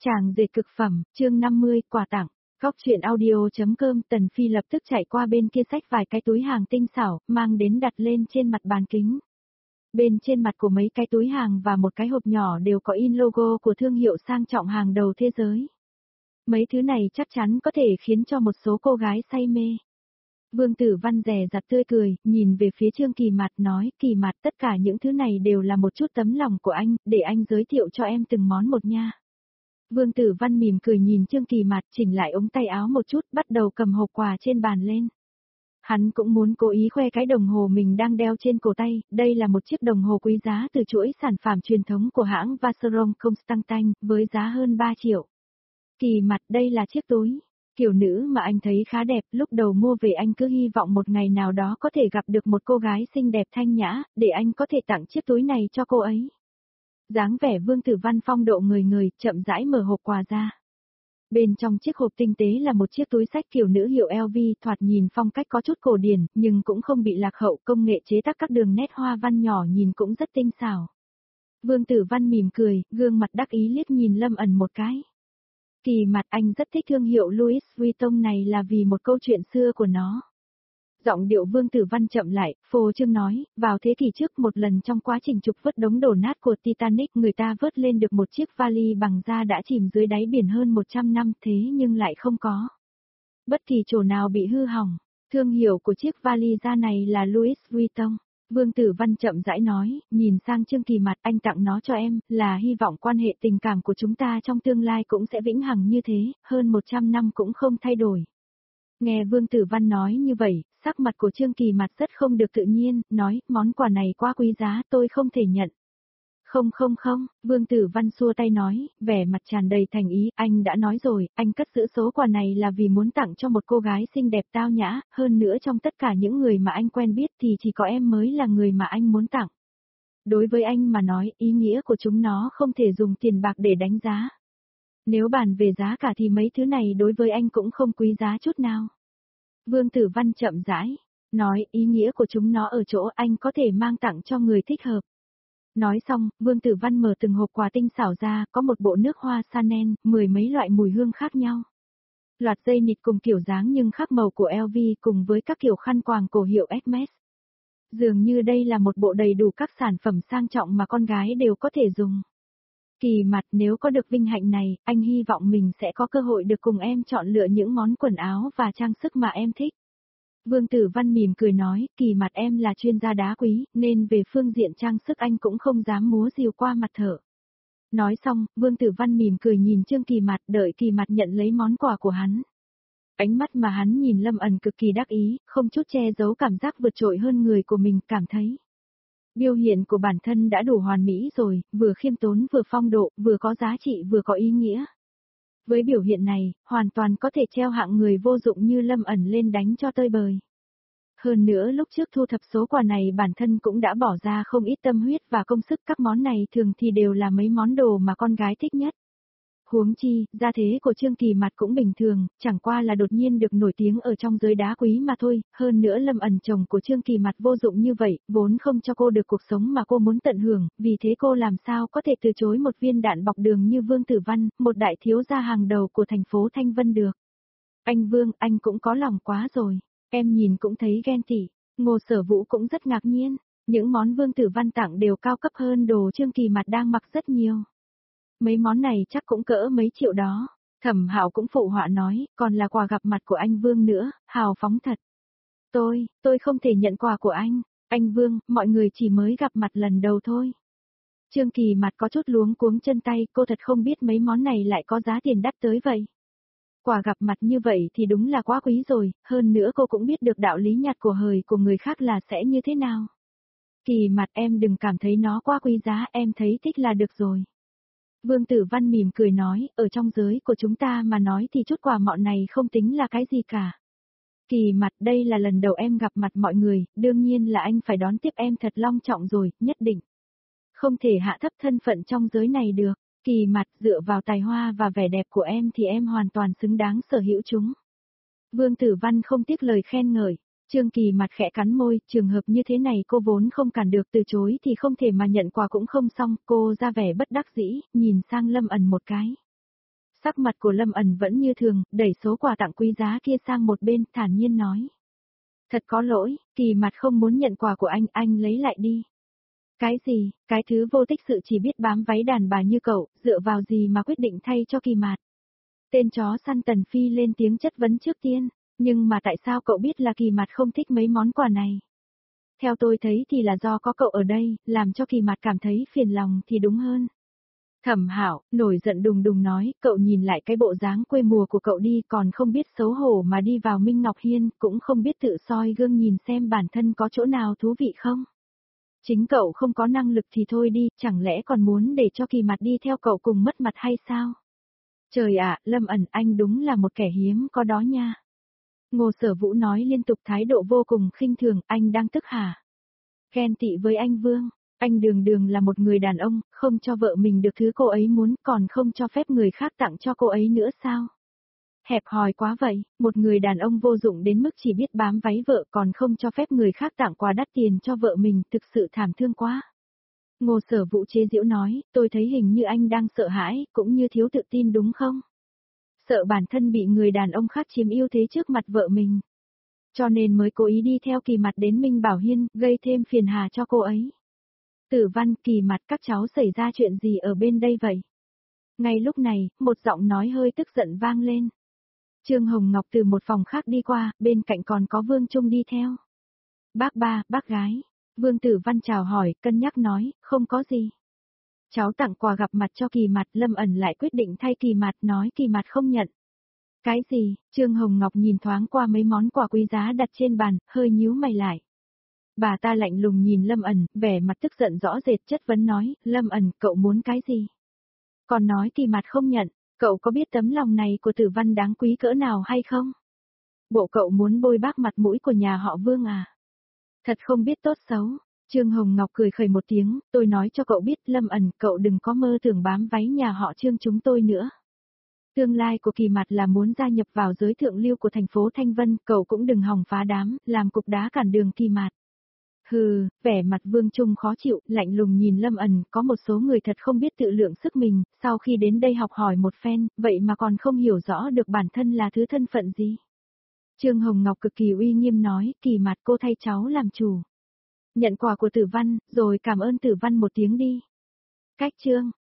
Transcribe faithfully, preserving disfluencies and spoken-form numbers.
Chàng dệt cực phẩm, chương năm mươi, quà tặng. Góc truyện audio.com. Tần Phi lập tức chạy qua bên kia xách vài cái túi hàng tinh xảo, mang đến đặt lên trên mặt bàn kính. Bên trên mặt của mấy cái túi hàng và một cái hộp nhỏ đều có in logo của thương hiệu sang trọng hàng đầu thế giới. Mấy thứ này chắc chắn có thể khiến cho một số cô gái say mê. Vương Tử Văn dè dặt tươi cười, nhìn về phía Trương Kỳ Mạt nói, Kỳ Mạt, tất cả những thứ này đều là một chút tấm lòng của anh, để anh giới thiệu cho em từng món một nha. Vương Tử Văn mỉm cười nhìn Trương Kỳ Mạt, chỉnh lại ống tay áo một chút, bắt đầu cầm hộp quà trên bàn lên. Hắn cũng muốn cố ý khoe cái đồng hồ mình đang đeo trên cổ tay, đây là một chiếc đồng hồ quý giá từ chuỗi sản phẩm truyền thống của hãng Vacheron Constantin, với giá hơn ba triệu. Kỳ Mạt, đây là chiếc túi kiểu nữ mà anh thấy khá đẹp, lúc đầu mua về anh cứ hy vọng một ngày nào đó có thể gặp được một cô gái xinh đẹp thanh nhã, để anh có thể tặng chiếc túi này cho cô ấy. Dáng vẻ Vương Tử Văn phong độ người người, chậm rãi mở hộp quà ra. Bên trong chiếc hộp tinh tế là một chiếc túi xách kiểu nữ hiệu L V, thoạt nhìn phong cách có chút cổ điển, nhưng cũng không bị lạc hậu, công nghệ chế tác các đường nét hoa văn nhỏ nhìn cũng rất tinh xảo. Vương Tử Văn mỉm cười, gương mặt đắc ý liếc nhìn Lâm Ẩn một cái. Kỳ Mạt, anh rất thích thương hiệu Louis Vuitton này là vì một câu chuyện xưa của nó. Giọng điệu Vương Tử Văn chậm lại, phô trương nói, vào thế kỷ trước một lần trong quá trình trục vớt đống đổ nát của Titanic, người ta vớt lên được một chiếc vali bằng da đã chìm dưới đáy biển hơn một trăm năm, thế nhưng lại không có bất kỳ chỗ nào bị hư hỏng. Thương hiệu của chiếc vali da này là Louis Vuitton. Vương Tử Văn chậm rãi nói, nhìn sang Trương Kỳ Mạt, anh tặng nó cho em, là hy vọng quan hệ tình cảm của chúng ta trong tương lai cũng sẽ vĩnh hằng như thế, hơn một trăm năm cũng không thay đổi. Nghe Vương Tử Văn nói như vậy, sắc mặt của Trương Kỳ Mạt rất không được tự nhiên, nói, món quà này quá quý giá, tôi không thể nhận. Không không không, Vương Tử Văn xua tay nói, vẻ mặt tràn đầy thành ý, anh đã nói rồi, anh cất giữ số quà này là vì muốn tặng cho một cô gái xinh đẹp tao nhã, hơn nữa trong tất cả những người mà anh quen biết thì chỉ có em mới là người mà anh muốn tặng. Đối với anh mà nói, ý nghĩa của chúng nó không thể dùng tiền bạc để đánh giá. Nếu bàn về giá cả thì mấy thứ này đối với anh cũng không quý giá chút nào. Vương Tử Văn chậm rãi nói, ý nghĩa của chúng nó ở chỗ anh có thể mang tặng cho người thích hợp. Nói xong, Vương Tử Văn mở từng hộp quà tinh xảo ra, có một bộ nước hoa Chanel, mười mấy loại mùi hương khác nhau. Loạt dây nịt cùng kiểu dáng nhưng khác màu của L V cùng với các kiểu khăn quàng cổ hiệu Hermes. Dường như đây là một bộ đầy đủ các sản phẩm sang trọng mà con gái đều có thể dùng. Kỳ Mạt, nếu có được vinh hạnh này, anh hy vọng mình sẽ có cơ hội được cùng em chọn lựa những món quần áo và trang sức mà em thích. Vương Tử Văn mỉm cười nói, Kỳ Mạt, em là chuyên gia đá quý, nên về phương diện trang sức anh cũng không dám múa rìu qua mặt thợ. Nói xong, Vương Tử Văn mỉm cười nhìn Trương Kỳ Mạt, đợi Kỳ Mạt nhận lấy món quà của hắn. Ánh mắt mà hắn nhìn Lâm Ẩn cực kỳ đắc ý, không chút che giấu cảm giác vượt trội hơn người của mình, cảm thấy biểu hiện của bản thân đã đủ hoàn mỹ rồi, vừa khiêm tốn vừa phong độ, vừa có giá trị vừa có ý nghĩa. Với biểu hiện này, hoàn toàn có thể treo hạng người vô dụng như Lâm Ẩn lên đánh cho tơi bời. Hơn nữa lúc trước thu thập số quà này bản thân cũng đã bỏ ra không ít tâm huyết và công sức, các món này thường thì đều là mấy món đồ mà con gái thích nhất. Huống chi, gia thế của Trương Kỳ Mạt cũng bình thường, chẳng qua là đột nhiên được nổi tiếng ở trong giới đá quý mà thôi, hơn nữa Lâm Ẩn chồng của Trương Kỳ Mạt vô dụng như vậy, vốn không cho cô được cuộc sống mà cô muốn tận hưởng, vì thế cô làm sao có thể từ chối một viên đạn bọc đường như Vương Tử Văn, một đại thiếu gia hàng đầu của thành phố Thanh Vân được. Anh Vương, anh cũng có lòng quá rồi, em nhìn cũng thấy ghen tị. Ngô Sở Vũ cũng rất ngạc nhiên, những món Vương Tử Văn tặng đều cao cấp hơn đồ Trương Kỳ Mạt đang mặc rất nhiều. Mấy món này chắc cũng cỡ mấy triệu đó. Thẩm Hạo cũng phụ họa nói, còn là quà gặp mặt của anh Vương nữa, hào phóng thật. Tôi, tôi không thể nhận quà của anh, anh Vương, mọi người chỉ mới gặp mặt lần đầu thôi. Trương Kỳ Mạt có chút luống cuống chân tay, cô thật không biết mấy món này lại có giá tiền đắt tới vậy. Quà gặp mặt như vậy thì đúng là quá quý rồi, hơn nữa cô cũng biết được đạo lý nhặt của hời của người khác là sẽ như thế nào. Kỳ Mạt, em đừng cảm thấy nó quá quý giá, em thấy thích là được rồi. Vương Tử Văn mỉm cười nói, ở trong giới của chúng ta mà nói thì chút quà mọn này không tính là cái gì cả. Kỳ Mạt, đây là lần đầu em gặp mặt mọi người, đương nhiên là anh phải đón tiếp em thật long trọng rồi, nhất định. Không thể hạ thấp thân phận trong giới này được. Kỳ Mạt, dựa vào tài hoa và vẻ đẹp của em thì em hoàn toàn xứng đáng sở hữu chúng. Vương Tử Văn không tiếc lời khen ngợi. Trương Kỳ Mạt khẽ cắn môi, trường hợp như thế này cô vốn không cản được, từ chối thì không thể mà nhận quà cũng không xong, cô ra vẻ bất đắc dĩ, nhìn sang Lâm Ẩn một cái. Sắc mặt của Lâm ẩn vẫn như thường, đẩy số quà tặng quý giá kia sang một bên, thản nhiên nói. Thật có lỗi, Kỳ Mặt không muốn nhận quà của anh, anh lấy lại đi. Cái gì, cái thứ vô tích sự chỉ biết bám váy đàn bà như cậu, dựa vào gì mà quyết định thay cho Kỳ Mặt? Tên chó săn Tần Phi lên tiếng chất vấn trước tiên, nhưng mà tại sao cậu biết là Kỳ Mặt không thích mấy món quà này? Theo tôi thấy thì là do có cậu ở đây, làm cho Kỳ Mặt cảm thấy phiền lòng thì đúng hơn. Thẩm Hạo, nổi giận đùng đùng nói, cậu nhìn lại cái bộ dáng quê mùa của cậu đi, còn không biết xấu hổ mà đi vào Minh Ngọc Hiên, cũng không biết tự soi gương nhìn xem bản thân có chỗ nào thú vị không. Chính cậu không có năng lực thì thôi đi, chẳng lẽ còn muốn để cho Kỳ Mặt đi theo cậu cùng mất mặt hay sao? Trời ạ, Lâm ẩn, anh đúng là một kẻ hiếm có đó nha. Ngô Sở Vũ nói liên tục, thái độ vô cùng khinh thường, anh đang tức hả? Ghen tị với anh Vương, anh đường đường là một người đàn ông, không cho vợ mình được thứ cô ấy muốn, còn không cho phép người khác tặng cho cô ấy nữa sao? Hẹp hòi quá vậy, một người đàn ông vô dụng đến mức chỉ biết bám váy vợ còn không cho phép người khác tặng quà đắt tiền cho vợ mình, thực sự thảm thương quá. Ngô Sở Vũ chế giễu nói, tôi thấy hình như anh đang sợ hãi, cũng như thiếu tự tin đúng không? Sợ bản thân bị người đàn ông khác chiếm ưu thế trước mặt vợ mình. Cho nên mới cố ý đi theo Kỳ Mặt đến Minh Bảo Hiên, gây thêm phiền hà cho cô ấy. Tử Văn, Kỳ Mặt, các cháu xảy ra chuyện gì ở bên đây vậy? Ngay lúc này, một giọng nói hơi tức giận vang lên. Trương Hồng Ngọc từ một phòng khác đi qua, bên cạnh còn có Vương Trung đi theo. Bác ba, bác gái. Vương Tử Văn chào hỏi, cân nhắc nói, không có gì. Cháu tặng quà gặp mặt cho Kỳ Mặt, Lâm ẩn lại quyết định thay Kỳ Mặt, nói Kỳ Mặt không nhận. Cái gì? Trương Hồng Ngọc nhìn thoáng qua mấy món quà quý giá đặt trên bàn, hơi nhíu mày lại. Bà ta lạnh lùng nhìn Lâm ẩn, vẻ mặt tức giận rõ rệt, chất vấn nói, Lâm ẩn, cậu muốn cái gì? Còn nói Kỳ Mặt không nhận, cậu có biết tấm lòng này của Tử Văn đáng quý cỡ nào hay không? Bộ cậu muốn bôi bác mặt mũi của nhà họ Vương à? Thật không biết tốt xấu. Trương Hồng Ngọc cười khẩy một tiếng, tôi nói cho cậu biết, Lâm ẩn, cậu đừng có mơ tưởng bám váy nhà họ Trương chúng tôi nữa. Tương lai của Kỳ Mặt là muốn gia nhập vào giới thượng lưu của thành phố Thanh Vân, cậu cũng đừng hòng phá đám, làm cục đá cản đường Kỳ Mặt. Hừ, vẻ mặt Vương Trung khó chịu, lạnh lùng nhìn Lâm ẩn, có một số người thật không biết tự lượng sức mình, sau khi đến đây học hỏi một phen, vậy mà còn không hiểu rõ được bản thân là thứ thân phận gì. Trương Hồng Ngọc cực kỳ uy nghiêm nói, Kỳ Mặt, cô thay cháu làm chủ. Nhận quà của Tử Văn, rồi cảm ơn Tử Văn một tiếng đi. Cách Trương,